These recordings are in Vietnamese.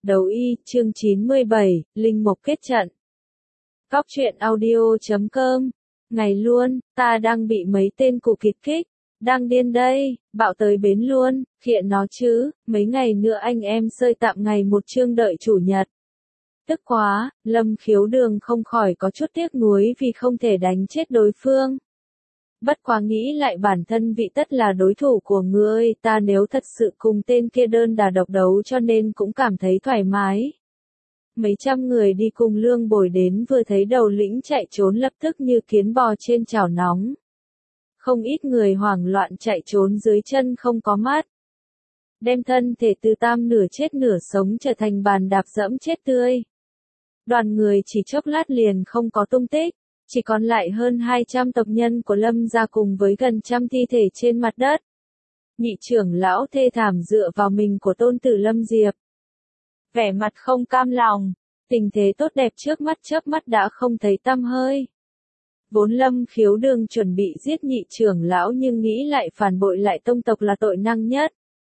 Đấu y, chương 97, Linh Mộc kết trận. Cóc truyện audio.com. Ngày luôn, ta đang bị mấy tên cù kịt kích. Đang điên đây, bạo tới bến luôn, khiện nó chứ, mấy ngày nữa anh em sơi tạm ngày một chương đợi chủ nhật. Tức quá, Lâm Khiếu Đường không khỏi có chút tiếc nuối vì không thể đánh chết đối phương. Bất quá nghĩ lại bản thân vị tất là đối thủ của ngươi, ta nếu thật sự cùng tên kia đơn đà độc đấu cho nên cũng cảm thấy thoải mái. Mấy trăm người đi cùng Lương Bồi đến vừa thấy đầu lĩnh chạy trốn lập tức như kiến bò trên chảo nóng. Không ít người hoảng loạn chạy trốn dưới chân không có mắt. Đem thân thể từ tam nửa chết nửa sống trở thành bàn đạp dẫm chết tươi. Đoàn người chỉ chốc lát liền không có tung tích. Chỉ còn lại hơn 200 tộc nhân của Lâm gia cùng với gần trăm thi thể trên mặt đất. Nhị trưởng lão thê thảm dựa vào mình của tôn tử Lâm Diệp. Vẻ mặt không cam lòng, tình thế tốt đẹp trước mắt chớp mắt đã không thấy tăm hơi. Vốn Lâm Khiếu Đường chuẩn bị giết nhị trưởng lão nhưng nghĩ lại phản bội lại tông tộc là tội năng nhất.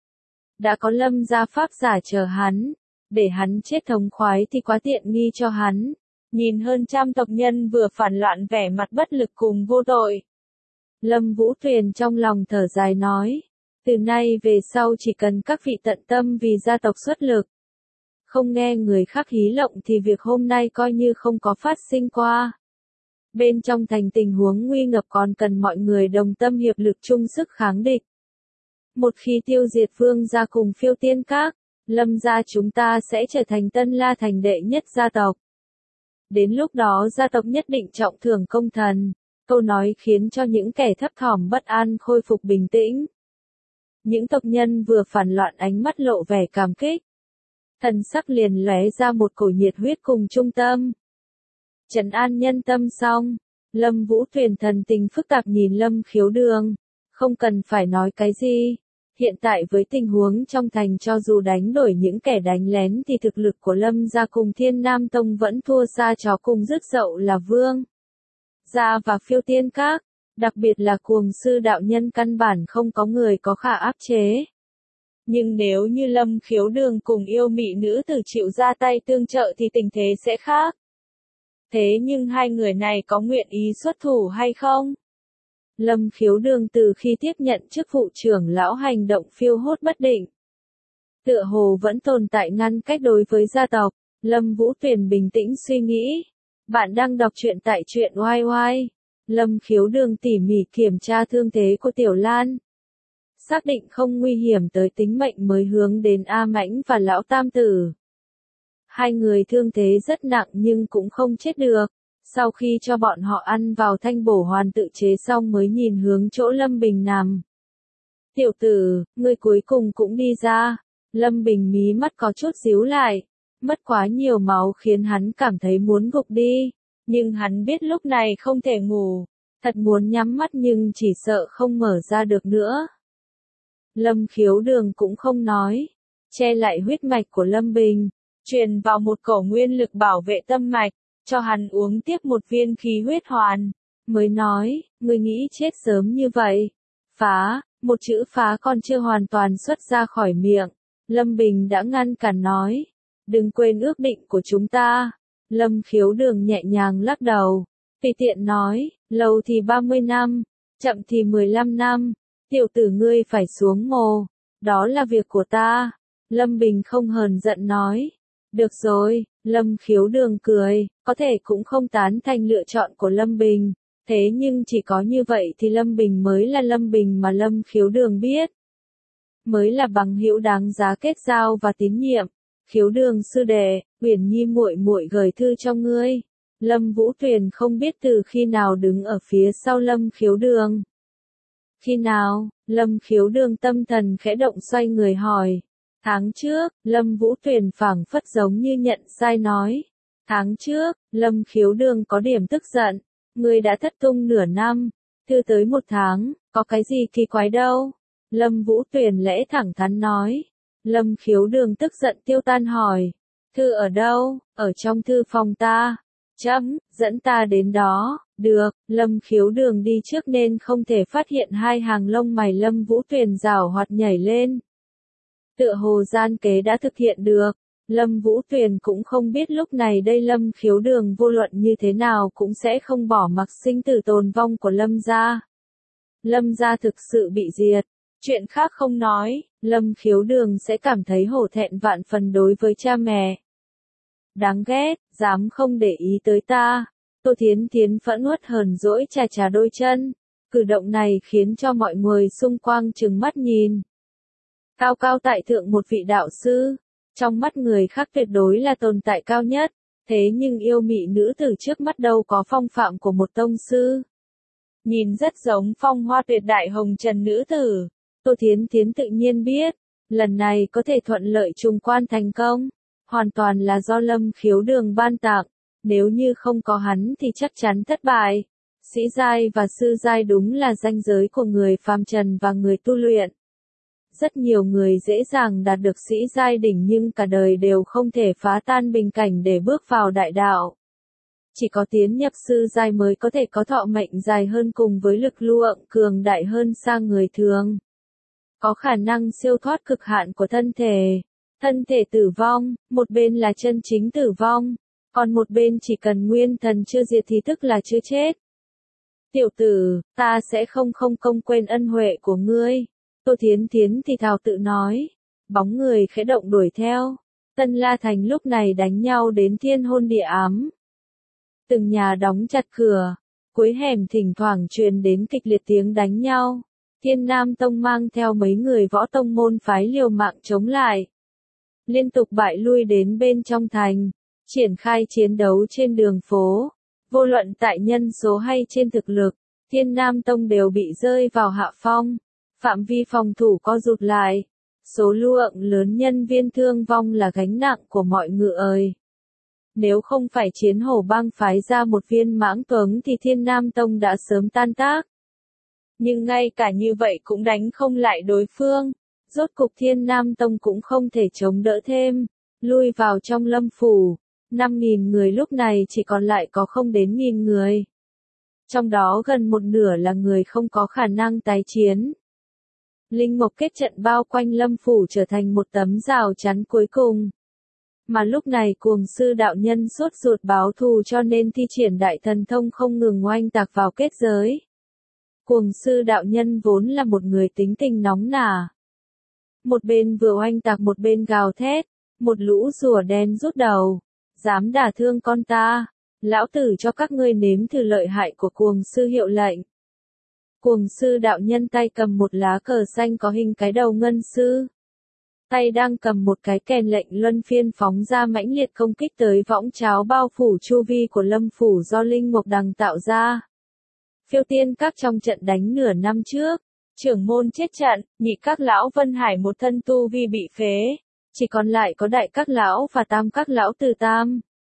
Đã có Lâm gia pháp giả chờ hắn, để hắn chết thống khoái thì quá tiện nghi cho hắn. Nhìn hơn trăm tộc nhân vừa phản loạn vẻ mặt bất lực cùng vô tội. Lâm Vũ Tuyền trong lòng thở dài nói, từ nay về sau chỉ cần các vị tận tâm vì gia tộc xuất lực. Không nghe người khác hí lộng thì việc hôm nay coi như không có phát sinh qua. Bên trong thành tình huống nguy ngập còn cần mọi người đồng tâm hiệp lực chung sức kháng địch. Một khi tiêu diệt Vương gia cùng Phiêu Tiên Các, Lâm gia chúng ta sẽ trở thành Tân La thành đệ nhất gia tộc. Đến lúc đó gia tộc nhất định trọng thưởng công thần, câu nói khiến cho những kẻ thấp thỏm bất an khôi phục bình tĩnh. Những tộc nhân vừa phản loạn ánh mắt lộ vẻ cảm kích. Thần sắc liền lóe ra một cổ nhiệt huyết cùng trung tâm. Trấn an nhân tâm xong, Lâm Vũ Tuyền thần tình phức tạp nhìn Lâm Khiếu Đường, không cần phải nói cái gì. Hiện tại với tình huống trong thành cho dù đánh đổi những kẻ đánh lén thì thực lực của Lâm gia cùng Thiên Nam Tông vẫn thua xa chó cùng rứt dậu là Vương gia và Phiêu Tiên Các, đặc biệt là Cuồng Sư đạo nhân căn bản không có người có khả áp chế. Nhưng nếu như Lâm Khiếu Đường cùng yêu mị nữ tử chịu ra tay tương trợ thì tình thế sẽ khác. Thế nhưng hai người này có nguyện ý xuất thủ hay không? Lâm Khiếu Đường từ khi tiếp nhận chức vụ trưởng lão hành động phiêu hốt bất định. Tựa hồ vẫn tồn tại ngăn cách đối với gia tộc, Lâm Vũ Tuyền bình tĩnh suy nghĩ. Bạn đang đọc truyện tại truyện YY. Lâm Khiếu Đường tỉ mỉ kiểm tra thương thế của Tiểu Lan. Xác định không nguy hiểm tới tính mệnh mới hướng đến A Mãnh và Lão Tam Tử. Hai người thương thế rất nặng nhưng cũng không chết được. Sau khi cho bọn họ ăn vào thanh bổ hoàn tự chế xong mới nhìn hướng chỗ Lâm Bình nằm. Tiểu tử, ngươi cuối cùng cũng đi ra. Lâm Bình mí mắt có chút díu lại. Mất quá nhiều máu khiến hắn cảm thấy muốn gục đi. Nhưng hắn biết lúc này không thể ngủ. Thật muốn nhắm mắt nhưng chỉ sợ không mở ra được nữa. Lâm Khiếu Đường cũng không nói. Che lại huyết mạch của Lâm Bình. Truyền vào một cổ nguyên lực bảo vệ tâm mạch. Cho hắn uống tiếp một viên khí huyết hoàn, mới nói, ngươi nghĩ chết sớm như vậy. Phá, một chữ phá còn chưa hoàn toàn xuất ra khỏi miệng. Lâm Bình đã ngăn cản nói, đừng quên ước định của chúng ta. Lâm Khiếu Đường nhẹ nhàng lắc đầu, tùy tiện nói, lâu thì 30 năm, chậm thì 15 năm, tiểu tử ngươi phải xuống mồ, đó là việc của ta. Lâm Bình không hờn giận nói. Được rồi, Lâm Khiếu Đường cười, có thể cũng không tán thành lựa chọn của Lâm Bình, thế nhưng chỉ có như vậy thì Lâm Bình mới là Lâm Bình mà Lâm Khiếu Đường biết. Mới là bằng hữu đáng giá kết giao và tín nhiệm. Khiếu Đường sư đệ, Uyển Nhi muội muội gửi thư cho ngươi. Lâm Vũ Tuyền không biết từ khi nào đứng ở phía sau Lâm Khiếu Đường. Khi nào? Lâm Khiếu Đường tâm thần khẽ động xoay người hỏi. Tháng trước, Lâm Vũ Tuyền phảng phất giống như nhận sai nói. Tháng trước, Lâm Khiếu Đường có điểm tức giận. Ngươi đã thất tung nửa năm. Thư tới 1 tháng, có cái gì kỳ quái đâu. Lâm Vũ Tuyền lẽ thẳng thắn nói. Lâm Khiếu Đường tức giận tiêu tan hỏi. Thư ở đâu? Ở trong thư phòng ta. Dẫn ta đến đó. Được, Lâm Khiếu Đường đi trước nên không thể phát hiện hai hàng lông mày Lâm Vũ Tuyền rảo hoạt nhảy lên. Tựa hồ gian kế đã thực hiện được. Lâm Vũ Tuyền cũng không biết lúc này đây Lâm Khiếu Đường vô luận như thế nào cũng sẽ không bỏ mặc sinh tử tồn vong của Lâm gia. Lâm gia thực sự bị diệt. Chuyện khác không nói, Lâm Khiếu Đường sẽ cảm thấy hổ thẹn vạn phần đối với cha mẹ. Đáng ghét, dám không để ý tới ta. Tô Thiến Thiến phẫn uất hờn dỗi chà chà đôi chân. Cử động này khiến cho mọi người xung quanh trừng mắt nhìn. Cao cao tại thượng một vị đạo sư, trong mắt người khác tuyệt đối là tồn tại cao nhất, thế nhưng yêu mị nữ tử trước mắt đâu có phong phạm của một tông sư. Nhìn rất giống phong hoa tuyệt đại hồng trần nữ tử, Tô Thiến Thiến tự nhiên biết, lần này có thể thuận lợi trùng quan thành công, hoàn toàn là do Lâm Khiếu Đường ban tặng, nếu như không có hắn thì chắc chắn thất bại. Sĩ giai và sư giai đúng là ranh giới của người phàm trần và người tu luyện. Rất nhiều người dễ dàng đạt được sĩ giai đỉnh nhưng cả đời đều không thể phá tan bình cảnh để bước vào đại đạo. Chỉ có tiến nhập sư giai mới có thể có thọ mệnh dài hơn cùng với lực lượng cường đại hơn xa người thường. Có khả năng siêu thoát cực hạn của thân thể. Thân thể tử vong, một bên là chân chính tử vong, còn một bên chỉ cần nguyên thần chưa diệt thì tức là chưa chết. Tiểu tử, ta sẽ không công quên ân huệ của ngươi. Tô Thiến Thiến thì thào tự nói. Bóng người khẽ động đuổi theo. Tân La Thành lúc này đánh nhau đến thiên hôn địa ám. Từng nhà đóng chặt cửa. Cuối hẻm thỉnh thoảng truyền đến kịch liệt tiếng đánh nhau. Thiên Nam Tông mang theo mấy người võ tông môn phái liều mạng chống lại. Liên tục bại lui đến bên trong thành. Triển khai chiến đấu trên đường phố. Vô luận tại nhân số hay trên thực lực, Thiên Nam Tông đều bị rơi vào hạ phong. Phạm vi phòng thủ co rụt lại. Số lượng lớn nhân viên thương vong là gánh nặng của mọi người. Nếu không phải Chiến Hổ Bang phái ra một viên mãng tuấn thì Thiên Nam Tông đã sớm tan tác. Nhưng ngay cả như vậy cũng đánh không lại đối phương. Rốt cục Thiên Nam Tông cũng không thể chống đỡ thêm. Lui vào trong lâm phủ. 5.000 người lúc này chỉ còn lại có không đến 1.000 người. Trong đó gần một nửa là người không có khả năng tái chiến. Linh mộc kết trận bao quanh lâm phủ trở thành một tấm rào chắn cuối cùng. Mà lúc này cuồng sư đạo nhân sốt ruột báo thù cho nên thi triển đại thần thông không ngừng oanh tạc vào kết giới. Cuồng sư đạo nhân vốn là một người tính tình nóng nả. Một bên vừa oanh tạc một bên gào thét, một lũ rùa đen rút đầu. Dám đả thương con ta, lão tử cho các ngươi nếm thử lợi hại của cuồng sư hiệu lệnh. Cuồng sư đạo nhân tay cầm một lá cờ xanh có hình cái đầu ngân sư. Tay đang cầm một cái kèn lệnh luân phiên phóng ra mãnh liệt công kích tới võng cháo bao phủ chu vi của lâm phủ do linh mộc đằng tạo ra. Phiêu tiên các trong trận đánh nửa năm trước, trưởng môn chết trận, nhị các lão Vân Hải một thân tu vi bị phế. Chỉ còn lại có đại các lão và tam các lão Từ Tam.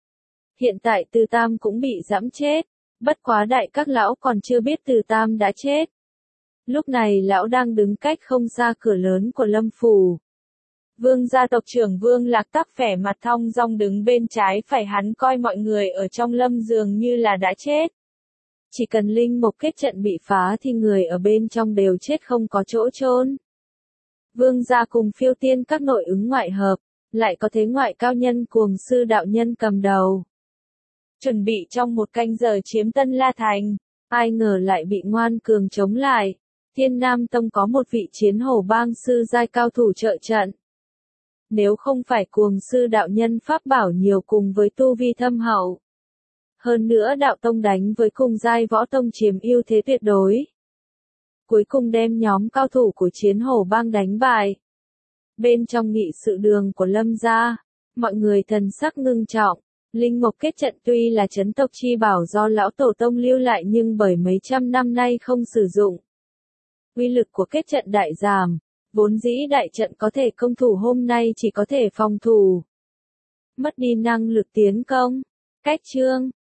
Hiện tại Từ Tam cũng bị giẫm chết, bất quá đại các lão còn chưa biết Từ Tam đã chết. Lúc này lão đang đứng cách không xa cửa lớn của lâm phủ. Vương gia tộc trưởng Vương Lạc Tắc vẻ mặt thong dong đứng bên trái phải hắn coi mọi người ở trong lâm dường như là đã chết. Chỉ cần linh mộc kết trận bị phá thì người ở bên trong đều chết không có chỗ chôn. Vương gia cùng phiêu tiên các nội ứng ngoại hợp, lại có thế ngoại cao nhân cuồng sư đạo nhân cầm đầu. Chuẩn bị trong một canh giờ chiếm Tân La Thành, ai ngờ lại bị ngoan cường chống lại. Thiên Nam Tông có một vị Chiến Hổ Bang sư giai cao thủ trợ trận. Nếu không phải cuồng sư đạo nhân pháp bảo nhiều cùng với tu vi thâm hậu. Hơn nữa đạo tông đánh với cùng giai võ tông chiếm ưu thế tuyệt đối. Cuối cùng đem nhóm cao thủ của Chiến Hổ Bang đánh bại. Bên trong nghị sự đường của Lâm gia, mọi người thần sắc ngưng trọng. Linh mộc kết trận tuy là trấn tộc chi bảo do lão tổ tông lưu lại nhưng bởi mấy trăm năm nay không sử dụng. Uy lực của kết trận đại giảm, vốn dĩ đại trận có thể công thủ hôm nay chỉ có thể phòng thủ. Mất đi năng lực tiến công. Cách chương